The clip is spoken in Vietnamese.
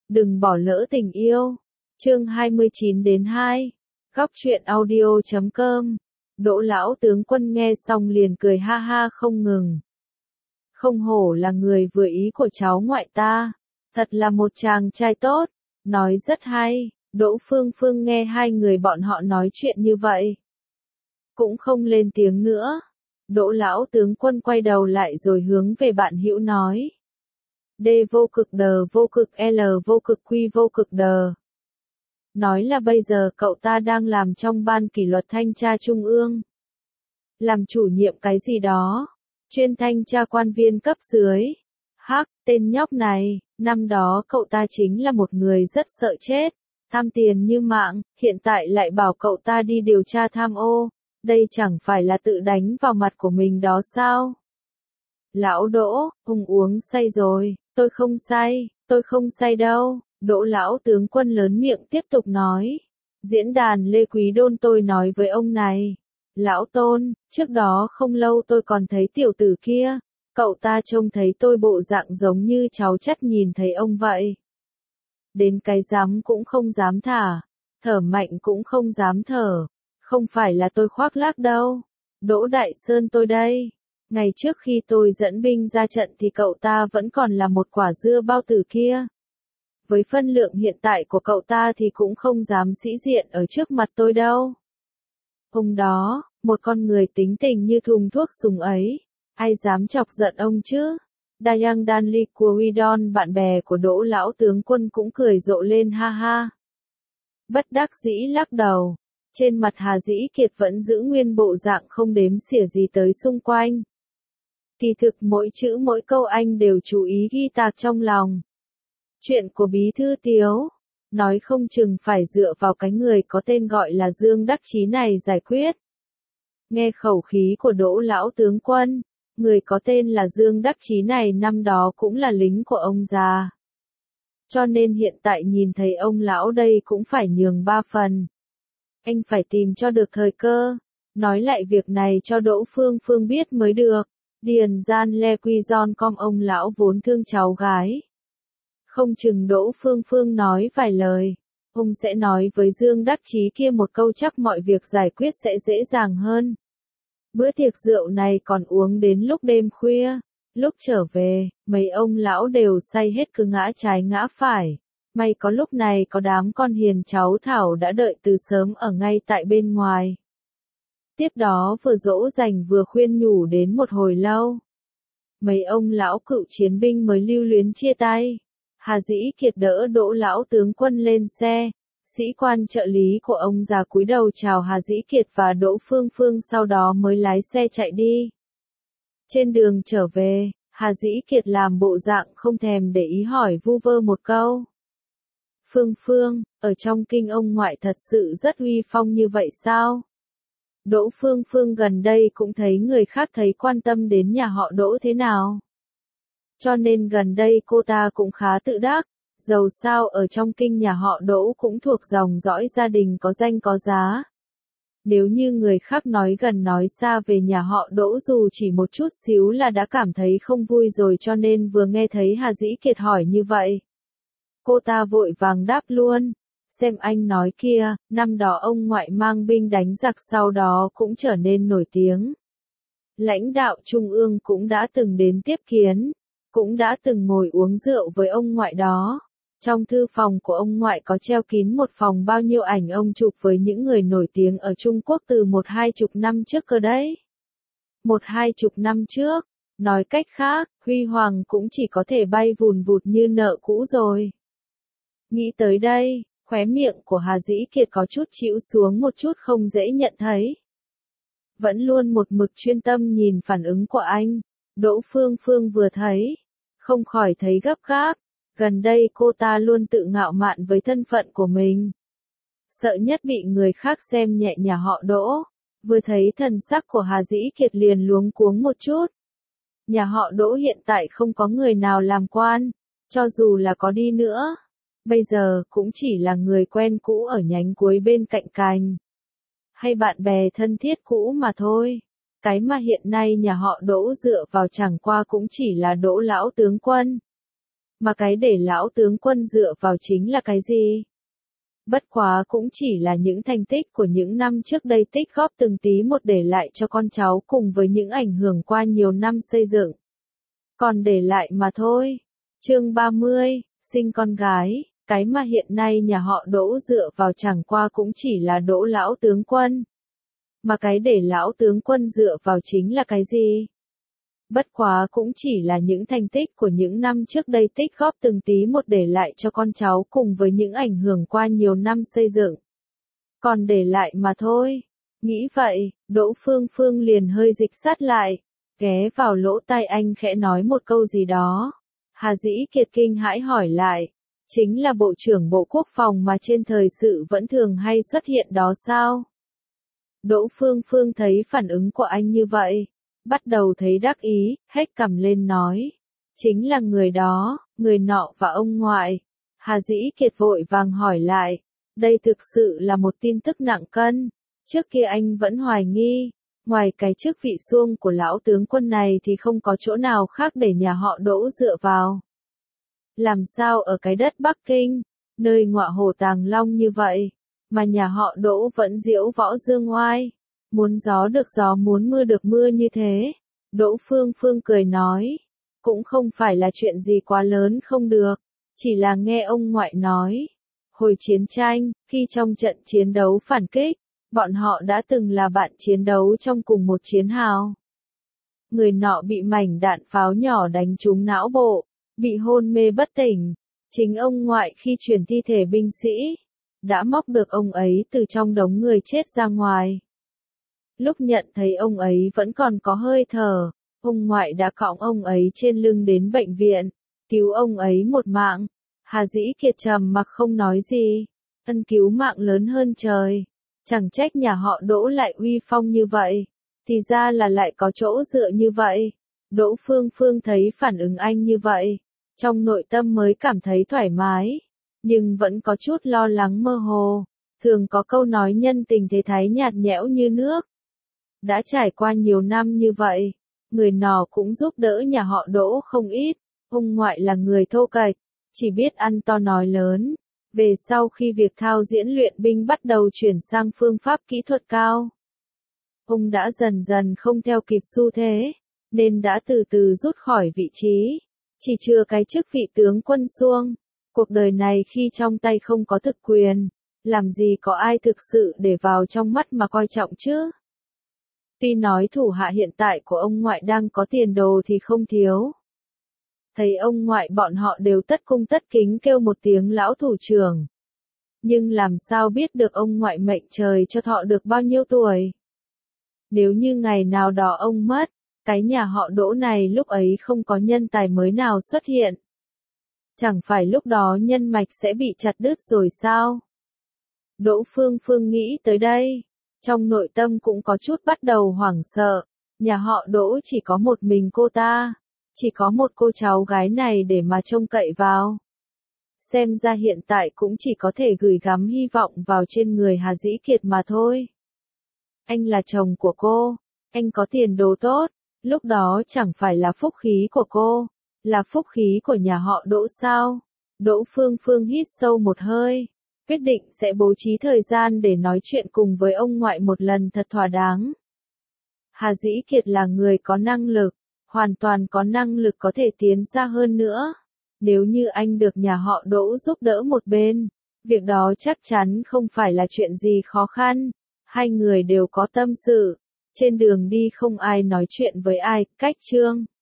Đừng bỏ lỡ tình yêu. Chương 29-2. Góc truyện audio.com. Đỗ lão tướng quân nghe xong liền cười ha ha không ngừng. Không hổ là người vừa ý của cháu ngoại ta. Thật là một chàng trai tốt. Nói rất hay. Đỗ Phương Phương nghe hai người bọn họ nói chuyện như vậy, cũng không lên tiếng nữa. Đỗ lão tướng quân quay đầu lại rồi hướng về bạn hữu nói. D vô cực đờ vô cực L vô cực quy vô cực đờ. Nói là bây giờ cậu ta đang làm trong ban kỷ luật thanh tra trung ương. Làm chủ nhiệm cái gì đó. Chuyên thanh tra quan viên cấp dưới. Hắc, tên nhóc này, năm đó cậu ta chính là một người rất sợ chết. Tham tiền như mạng, hiện tại lại bảo cậu ta đi điều tra tham ô. Đây chẳng phải là tự đánh vào mặt của mình đó sao? Lão Đỗ, ông uống say rồi, tôi không say đâu. Đỗ lão tướng quân lớn miệng tiếp tục nói. Diễn đàn Lê Quý Đôn tôi nói với ông này. Lão Tôn, trước đó không lâu tôi còn thấy tiểu tử kia. Cậu ta trông thấy tôi bộ dạng giống như cháu chắt nhìn thấy ông vậy. Đến cái dám cũng không dám thả, thở mạnh cũng không dám thở. Không phải là tôi khoác lác đâu. Đỗ Đại Sơn tôi đây. Ngày trước khi tôi dẫn binh ra trận thì cậu ta vẫn còn là một quả dưa bao tử kia. Với phân lượng hiện tại của cậu ta thì cũng không dám sĩ diện ở trước mặt tôi đâu. Ông đó, một con người tính tình như thùng thuốc súng ấy, ai dám chọc giận ông chứ? Dayang Danli của Widon, bạn bè của Đỗ lão tướng quân cũng cười rộ lên ha ha. Bất đắc dĩ lắc đầu. Trên mặt Hà Dĩ Kiệt vẫn giữ nguyên bộ dạng không đếm xỉa gì tới xung quanh. Kỳ thực mỗi chữ mỗi câu anh đều chú ý ghi tạc trong lòng. Chuyện của Bí Thư Tiếu, nói không chừng phải dựa vào cái người có tên gọi là Dương Đắc Chí này giải quyết. Nghe khẩu khí của Đỗ lão tướng quân, người có tên là Dương Đắc Chí này năm đó cũng là lính của ông già. Cho nên hiện tại nhìn thấy ông lão đây cũng phải nhường 3 phần. Anh phải tìm cho được thời cơ, nói lại việc này cho Đỗ Phương Phương biết mới được. Điền gian le quy giòn com ông lão vốn thương cháu gái. Không chừng Đỗ Phương Phương nói vài lời, ông sẽ nói với Dương Đắc Chí kia một câu chắc mọi việc giải quyết sẽ dễ dàng hơn. Bữa tiệc rượu này còn uống đến lúc đêm khuya, lúc trở về, mấy ông lão đều say hết cứ ngã trái ngã phải. May có lúc này có đám con hiền cháu Thảo đã đợi từ sớm ở ngay tại bên ngoài. Tiếp đó vừa dỗ dành vừa khuyên nhủ đến một hồi lâu. Mấy ông lão cựu chiến binh mới lưu luyến chia tay. Hà Dĩ Kiệt đỡ Đỗ lão tướng quân lên xe. Sĩ quan trợ lý của ông già cúi đầu chào Hà Dĩ Kiệt và Đỗ Phương Phương, sau đó mới lái xe chạy đi. Trên đường trở về, Hà Dĩ Kiệt làm bộ dạng không thèm để ý hỏi vu vơ một câu. Phương Phương, ở trong kinh ông ngoại thật sự rất uy phong như vậy sao? Đỗ Phương Phương gần đây cũng thấy người khác thấy quan tâm đến nhà họ Đỗ thế nào. Cho nên gần đây cô ta cũng khá tự đắc, dầu sao ở trong kinh nhà họ Đỗ cũng thuộc dòng dõi gia đình có danh có giá. Nếu như người khác nói gần nói xa về nhà họ Đỗ dù chỉ một chút xíu là đã cảm thấy không vui rồi, cho nên vừa nghe thấy Hà Dĩ Kiệt hỏi như vậy, cô ta vội vàng đáp luôn. Xem anh nói kia, năm đó ông ngoại mang binh đánh giặc sau đó cũng trở nên nổi tiếng. Lãnh đạo trung ương cũng đã từng đến tiếp kiến, cũng đã từng ngồi uống rượu với ông ngoại đó. Trong thư phòng của ông ngoại có treo kín một phòng bao nhiêu ảnh ông chụp với những người nổi tiếng ở Trung Quốc từ 1-20 năm trước cơ đấy. 1-20 năm trước, nói cách khác, huy hoàng cũng chỉ có thể bay vùn vụt như nợ cũ rồi. Nghĩ tới đây, khóe miệng của Hà Dĩ Kiệt có chút chịu xuống một chút không dễ nhận thấy. Vẫn luôn một mực chuyên tâm nhìn phản ứng của anh, Đỗ Phương Phương vừa thấy, không khỏi thấy gấp gáp. Gần đây cô ta luôn tự ngạo mạn với thân phận của mình. Sợ nhất bị người khác xem nhẹ nhà họ Đỗ. Vừa thấy thần sắc của Hà Dĩ Kiệt liền luống cuống một chút. Nhà họ Đỗ hiện tại không có người nào làm quan, cho dù là có đi nữa, bây giờ cũng chỉ là người quen cũ ở nhánh cuối bên cạnh cành. Hay bạn bè thân thiết cũ mà thôi. Cái mà hiện nay nhà họ Đỗ dựa vào chẳng qua cũng chỉ là Đỗ lão tướng quân. Mà cái để lão tướng quân dựa vào chính là cái gì? Bất quá cũng chỉ là những thành tích của những năm trước đây tích góp từng tí một để lại cho con cháu cùng với những ảnh hưởng qua nhiều năm xây dựng. Còn để lại mà thôi. Chương 30, sinh con gái, cái mà hiện nay nhà họ Đỗ dựa vào chẳng qua cũng chỉ là Đỗ lão tướng quân. Mà cái để lão tướng quân dựa vào chính là cái gì? Bất quá cũng chỉ là những thành tích của những năm trước đây tích góp từng tí một để lại cho con cháu cùng với những ảnh hưởng qua nhiều năm xây dựng. Còn để lại mà thôi. Nghĩ vậy, Đỗ Phương Phương liền hơi dịch sát lại, ghé vào lỗ tai anh khẽ nói một câu gì đó. Hà Dĩ Kiệt kinh hãi hỏi lại, chính là Bộ trưởng Bộ Quốc phòng mà trên thời sự vẫn thường hay xuất hiện đó sao? Đỗ Phương Phương thấy phản ứng của anh như vậy, bắt đầu thấy đắc ý, hét cằm lên nói. Chính là người đó, người nọ và ông ngoại. Hà Dĩ Kiệt vội vàng hỏi lại. Đây thực sự là một tin tức nặng cân. Trước kia anh vẫn hoài nghi. Ngoài cái chức vị suông của lão tướng quân này thì không có chỗ nào khác để nhà họ Đỗ dựa vào. Làm sao ở cái đất Bắc Kinh, nơi ngọa hổ tàng long như vậy, mà nhà họ Đỗ vẫn diễu võ dương oai. Muốn gió được gió muốn mưa được mưa như thế. Đỗ Phương Phương cười nói. Cũng không phải là chuyện gì quá lớn không được. Chỉ là nghe ông ngoại nói. Hồi chiến tranh, khi trong trận chiến đấu phản kích, bọn họ đã từng là bạn chiến đấu trong cùng một chiến hào. Người nọ bị mảnh đạn pháo nhỏ đánh trúng não bộ, bị hôn mê bất tỉnh. Chính ông ngoại khi chuyển thi thể binh sĩ, đã móc được ông ấy từ trong đống người chết ra ngoài. Lúc nhận thấy ông ấy vẫn còn có hơi thở, ông ngoại đã cõng ông ấy trên lưng đến bệnh viện, cứu ông ấy một mạng. Hà Dĩ Kiệt trầm mặc không nói gì, ân cứu mạng lớn hơn trời. Chẳng trách nhà họ Đỗ lại uy phong như vậy, thì ra là lại có chỗ dựa như vậy. Đỗ Phương Phương thấy phản ứng anh như vậy, trong nội tâm mới cảm thấy thoải mái, nhưng vẫn có chút lo lắng mơ hồ. Thường có câu nói nhân tình thế thái nhạt nhẽo như nước. Đã trải qua nhiều năm như vậy, người nọ cũng giúp đỡ nhà họ Đỗ không ít. Ông ngoại là người thô kệch, chỉ biết ăn to nói lớn. Về sau khi việc thao diễn luyện binh bắt đầu chuyển sang phương pháp kỹ thuật cao, ông đã dần dần không theo kịp xu thế, nên đã từ từ rút khỏi vị trí. Chỉ chưa cái chức vị tướng quân suông. Cuộc đời này khi trong tay không có thực quyền, làm gì có ai thực sự để vào trong mắt mà coi trọng chứ? Tuy nói thủ hạ hiện tại của ông ngoại đang có tiền đồ thì không thiếu. Thấy ông ngoại bọn họ đều tất cung tất kính kêu một tiếng lão thủ trưởng. Nhưng làm sao biết được ông ngoại mệnh trời cho thọ được bao nhiêu tuổi? Nếu như ngày nào đó ông mất, cái nhà họ Đỗ này lúc ấy không có nhân tài mới nào xuất hiện. Chẳng phải lúc đó nhân mạch sẽ bị chặt đứt rồi sao? Đỗ Phương Phương nghĩ tới đây, trong nội tâm cũng có chút bắt đầu hoảng sợ. Nhà họ Đỗ chỉ có một mình cô ta, chỉ có một cô cháu gái này để mà trông cậy vào. Xem ra hiện tại cũng chỉ có thể gửi gắm hy vọng vào trên người Hà Dĩ Kiệt mà thôi. Anh là chồng của cô, anh có tiền đồ tốt, lúc đó chẳng phải là phúc khí của cô, là phúc khí của nhà họ Đỗ sao? Đỗ Phương Phương hít sâu một hơi, quyết định sẽ bố trí thời gian để nói chuyện cùng với ông ngoại một lần thật thỏa đáng. Hà Dĩ Kiệt là người có năng lực, hoàn toàn có năng lực có thể tiến xa hơn nữa. Nếu như anh được nhà họ Đỗ giúp đỡ một bên, việc đó chắc chắn không phải là chuyện gì khó khăn. Hai người đều có tâm sự, trên đường đi không ai nói chuyện với ai. Cách chương